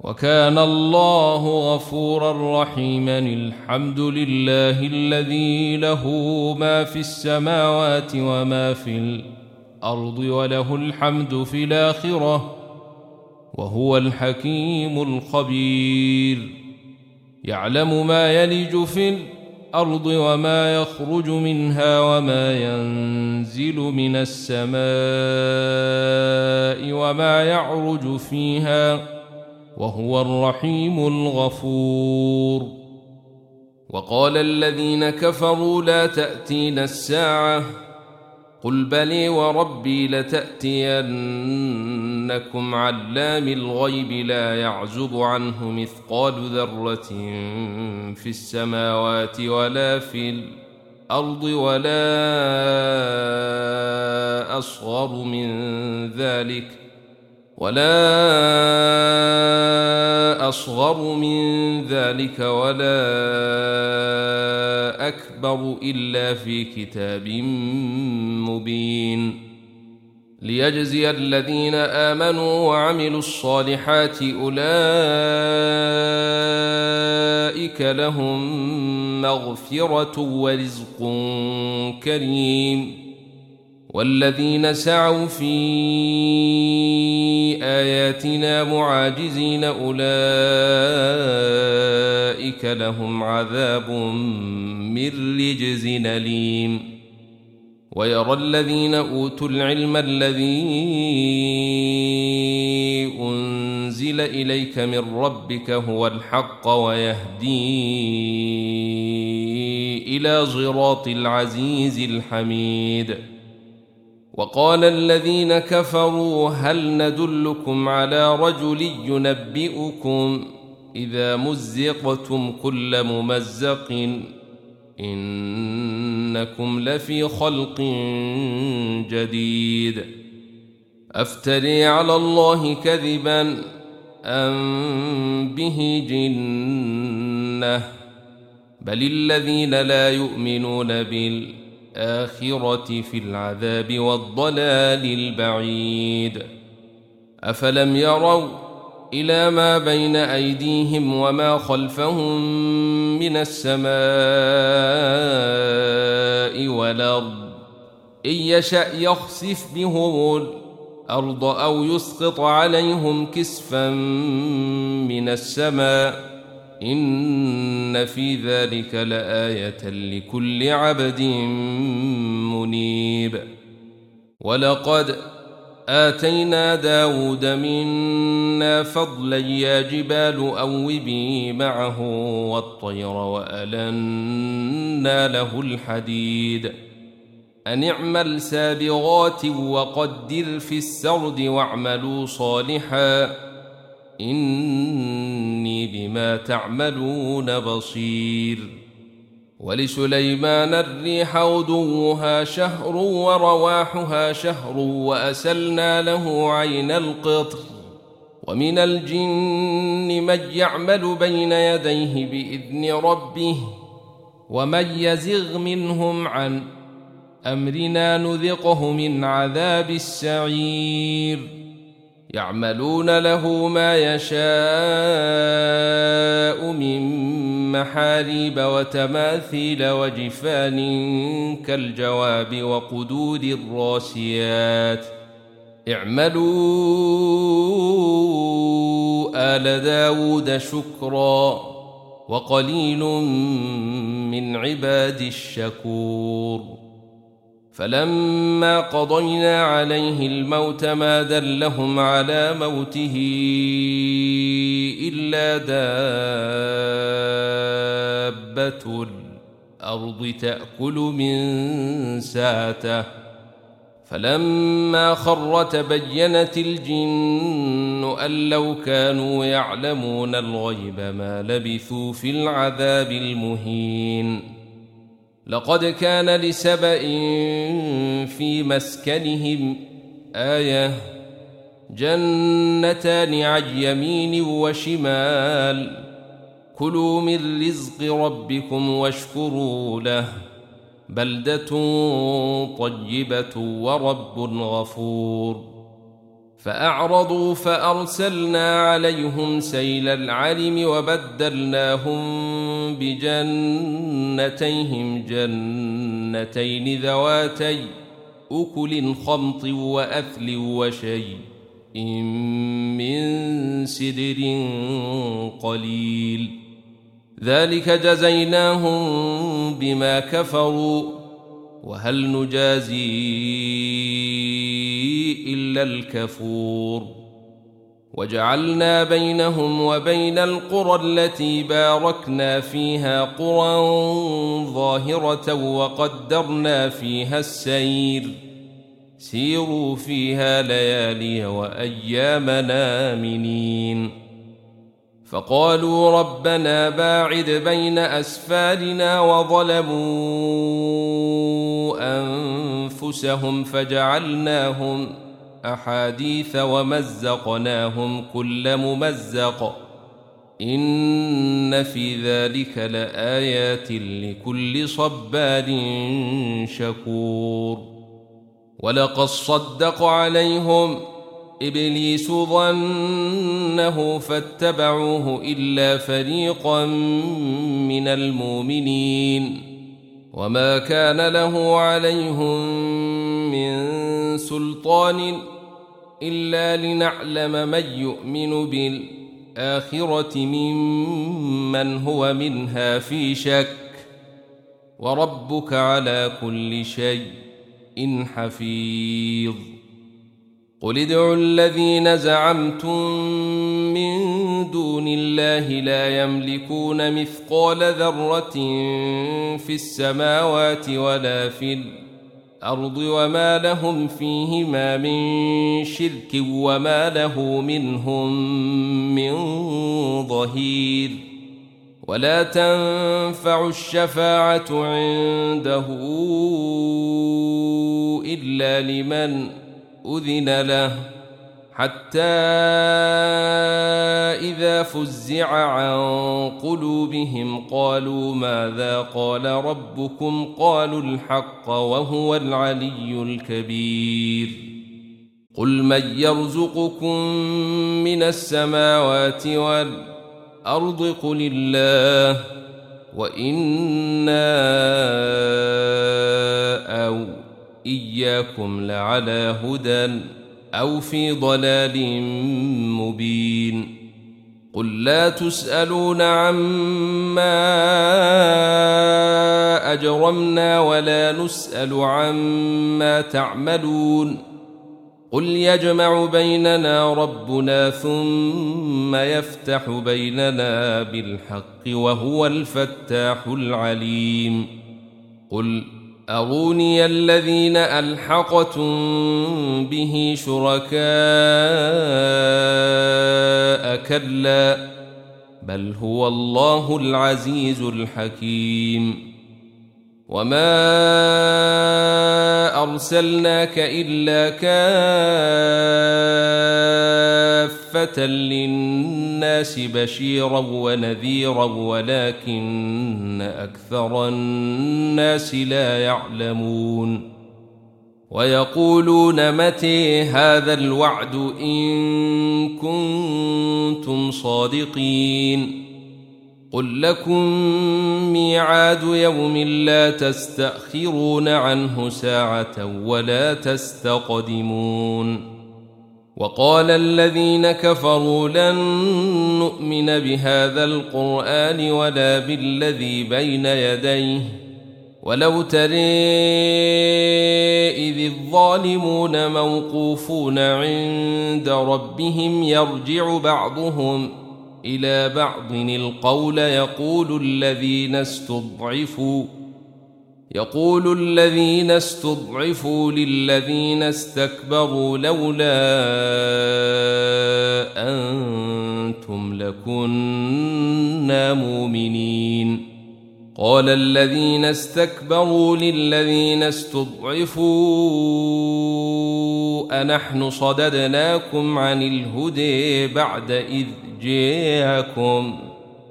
وكان الله غفورا رحيما. الحمد لله الذي له ما في السماوات وما في الأرض وله الحمد في الآخرة وهو الحكيم الخبير. يعلم ما يلج في الأرض وما يخرج منها وما ينزل من السماء وما يعرج فيها وهو الرحيم الغفور. وقال الذين كفروا لا تأتينا الساعة قل بلي وربي لتأتينكم علام الغيب لا يعزب عنه مثقال ذرة في السماوات ولا في الأرض ولا أصغر من ذلك ولا أكبر إلا في كتاب مبين. ليجزي الذين آمنوا وعملوا الصالحات أولئك لهم مغفرة ورزق كريم. والذين سعوا في آياتنا معاجزين أولئك لهم عذاب من رجز أليم. ويرى الذين أوتوا العلم الذي أنزل إليك من ربك هو الحق ويهدي إلى صراط العزيز الحميد. وقال الذين كفروا هل ندلكم على رجل ينبئكم إذا مزقتم كل ممزق إنكم لفي خلق جديد. أفتري على الله كذبا أم به جنة بل الذين لا يؤمنون بالآخرة في العذاب والضلال البعيد. أفلم يروا إلى ما بين أيديهم وما خلفهم من السماء والأرض إن يشأ يخسف بهم الأرض أو يسقط عليهم كسفا من السماء إن في ذلك لآية لكل عبد منيب. ولقد آتينا داود منا فضلا يا جبال أوبي معه والطير وألنا له الحديد أن اعمل سابغات وقدر في السرد واعملوا صالحا إني بما تعملون بصير. ولسليمان الريح غدوها شهر ورواحها شهر وأسلنا له عين القطر ومن الجن من يعمل بين يديه بإذن ربه ومن يزغ منهم عن أمرنا نذقه من عذاب السعير. يعملون له ما يشاء من محاريب وتماثيل وجفان كالجواب وقدور الراسيات اعملوا آل داود شكرا وقليل من عباد الشكور. فلما قضينا عليه الموت ما دلهم على موته إلا دابة الأرض تأكل من ساته فلما خر تبينت الجن أن لو كانوا يعلمون الغيب ما لبثوا في العذاب المهين. لقد كان لسبإ في مسكنهم آية جنتان عن يمين وشمال كلوا من رزق ربكم واشكروا له بلدة طيبة ورب غفور. فأعرضوا فأرسلنا عليهم سيل العرم وبدلناهم بجنتيهم جنتين ذواتي أكل خمط وأثل وشيء من سدر قليل ذلك جزيناهم بما كفروا وهل نجازي إلا الكفور وجعلنا بينهم وبين القرى التي باركنا فيها قرى ظاهرة وقدرنا فيها السير سيروا فيها ليالي وأيامنا آمنين فقالوا ربنا باعد بين أسفارنا وظلموا أنفسهم فجعلناهم أحاديث ومزقناهم كل ممزق إن في ذلك لآيات لكل صبار شكور ولقد صدق عليهم إبليس ظنه فاتبعوه إلا فريقا من المؤمنين وما كان له عليهم من سلطان إلا لنعلم من يؤمن بالآخرة ممن هو منها في شك وربك على كل شيء حفيظ قل ادعوا الذين زعمتم من دون الله لا يملكون مثقال ذرة في السماوات ولا في الأرض وما لهم فيهما من شرك وما له منهم من ظهير ولا تنفع الشفاعة عنده إلا لمن أذن له حتى إذا فزع عن قلوبهم قالوا ماذا قال ربكم قالوا الحق وهو العلي الكبير قل من يرزقكم من السماوات والأرض قل الله وإنا أو إياكم لعلى هدى أو في ضلال مبين قل لا تسألون عما أجرمنا ولا نسأل عما تعملون قل يجمع بيننا ربنا ثم يفتح بيننا بالحق وهو الفتاح العليم قل أروني الذين ألحقتم به شركاء كلا بل هو الله العزيز الحكيم وما أرسلناك إلا كافة للناس بشيرا ونذيرا ولكن أكثر الناس لا يعلمون ويقولون متى هذا الوعد إن كنتم صادقين قل لكم ميعاد يوم لا تستأخرون عنه ساعة ولا تستقدمون وقال الذين كفروا لن نؤمن بهذا القرآن ولا بالذي بين يديه ولو ترى إذ الظالمون موقوفون عند ربهم يرجع بعضهم إلى بعض القول يقول الذين استضعفوا للذين استكبروا لولا أنتم لكنا مؤمنين قال الذين استكبروا للذين استضعفوا أنحن صددناكم عن الهدى بعد إذ جاءكم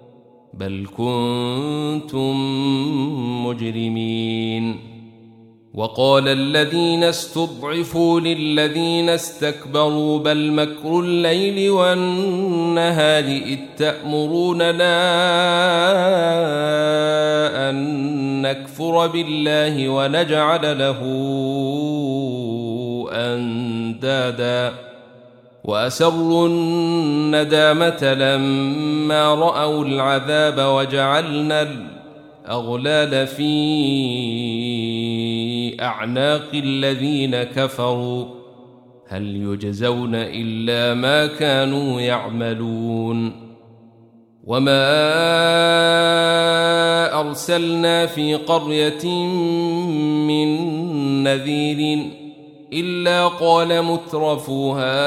بل كنتم مجرمين وقال الذين استضعفوا للذين استكبروا بل مكر الليل والنهار إذ تأمروننا أن نكفر بالله ونجعل له أندادا وأسروا الندامة لما رأوا العذاب وجعلنا الأغلال في أعناق الذين كفروا هل يجزون إلا ما كانوا يعملون وما أرسلنا في قرية من نذير إلا قال مترفوها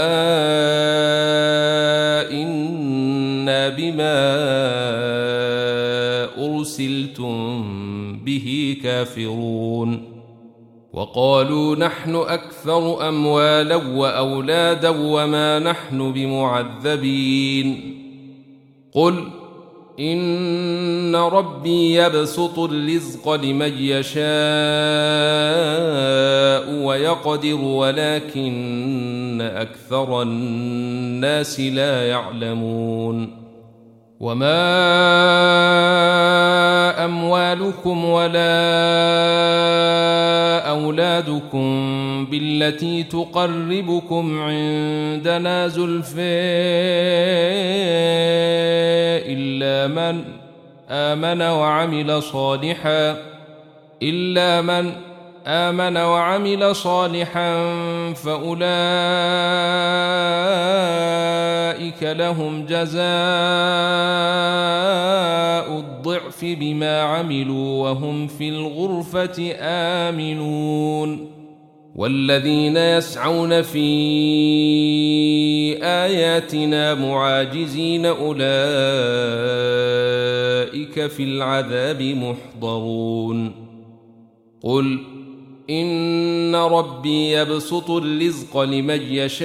إنا بما أرسلتم به كافرون وقالوا نحن أكثر أموالا وأولادا وما نحن بمعذبين قل إن ربي يبسط الرزق لمن يشاء ويقدر ولكن أكثر الناس لا يعلمون وما أموالكم ولا أولادكم بالتي تقربكم عندنا زلفى إلا من آمن وعمل صالحا فأولئك لهم جزاء الضعف بما عملوا وهم في الغرفة آمنون والذين يسعون في آياتنا معاجزين أولئك في العذاب محضرون قل إن ربي يبسط الرزق لمن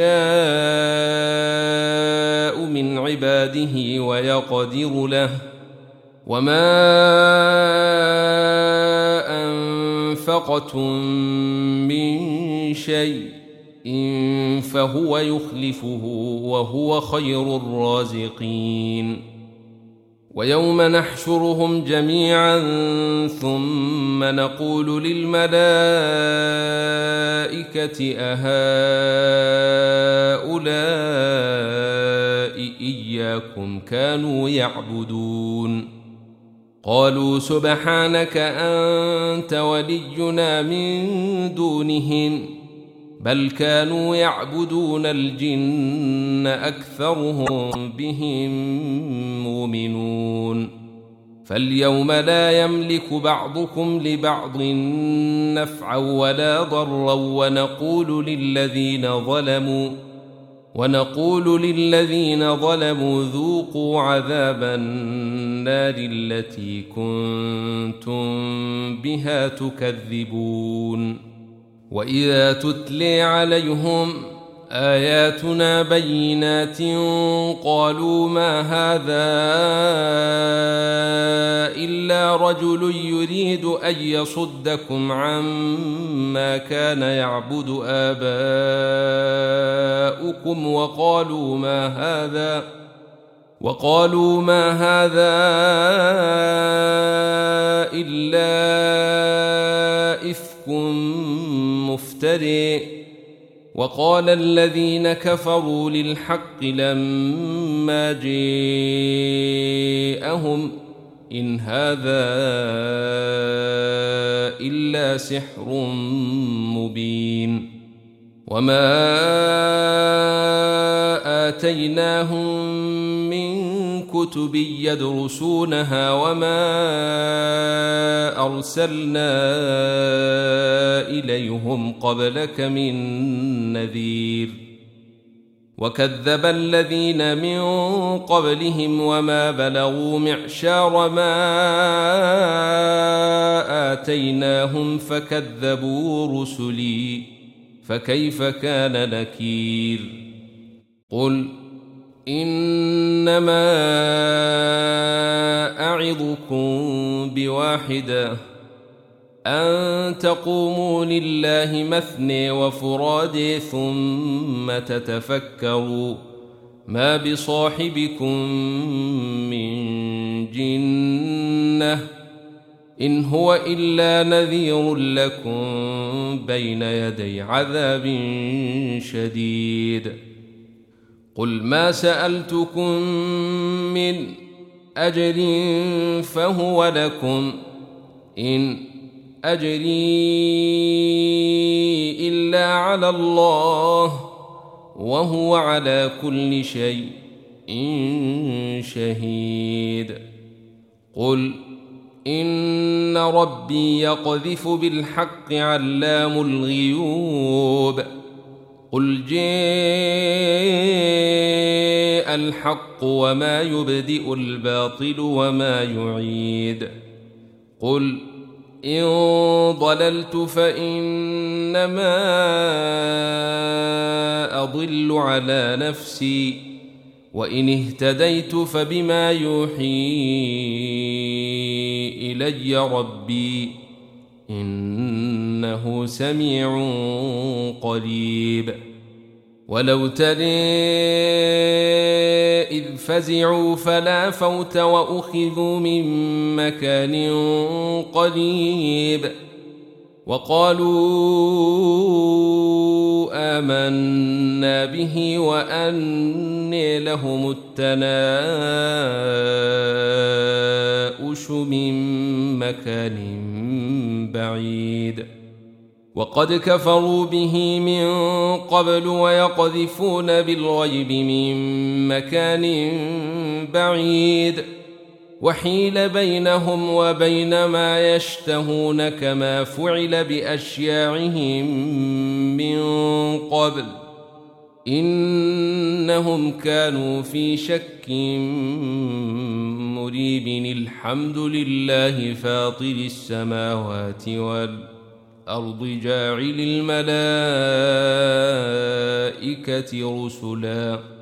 يشاء من عباده ويقدر له وما أنفقتم من شيء فهو يخلفه وهو خير الرازقين ويوم نحشرهم جميعا ثم نقول للملائكة أهؤلاء إياكم كانوا يعبدون قالوا سبحانك أنت ولينا من دونهم بل كانوا يعبدون الجن أكثرهم بهم مؤمنون فاليوم لا يملك بعضكم لبعض نفعا ولا ضرا ونقول للذين ظلموا ذوقوا عذاب النار التي كنتم بها تكذبون وإذا تتلي عليهم آياتنا بينات قالوا ما هذا إلا رجل يريد أن يصدكم عما كان يعبد آباؤكم وقالوا ما هذا إلا إفك مفتري وقال الذين كفروا للحق لما جاءهم إن هذا إلا سحر مبين وما آتيناهم من كتب يدرسونها وما أرسلنا إليهم قبلك من نذير وكذب الذين من قبلهم وما بلغوا معشار ما آتيناهم فكذبوا رسلي فكيف كان نكير قل إنما أعظكم بواحدة أن تقوموا لله مثني وفرادي ثم تتفكروا ما بصاحبكم من جنة إن هو إلا نذير لكم بين يدي عذاب شديد. قل ما سألتكم من أجر فهو لكم إن أجري إلا على الله وهو على كل شيء شهيد. قل إن ربي يقذف بالحق علام الغيوب. قل جاء الحق وما يبدئ الباطل وما يعيد. قل إن ضللت فإنما أضل على نفسي وإن اهتديت فبما يوحي إلي ربي إنه سميع قريب. ولو ترى إذ فزعوا فلا فوت وأخذوا من مكان قريب وقالوا آمنا به وأنى لهم التناؤش من مكان بعيد وقد كفروا به من قبل ويقذفون بالغيب من مكان بعيد وحيل بينهم وبين ما يشتهون كما فعل بأشياعهم من قبل إنهم كانوا في شك مريب. الحمد لله فاطر السماوات والأرض جاعل الملائكة رسلا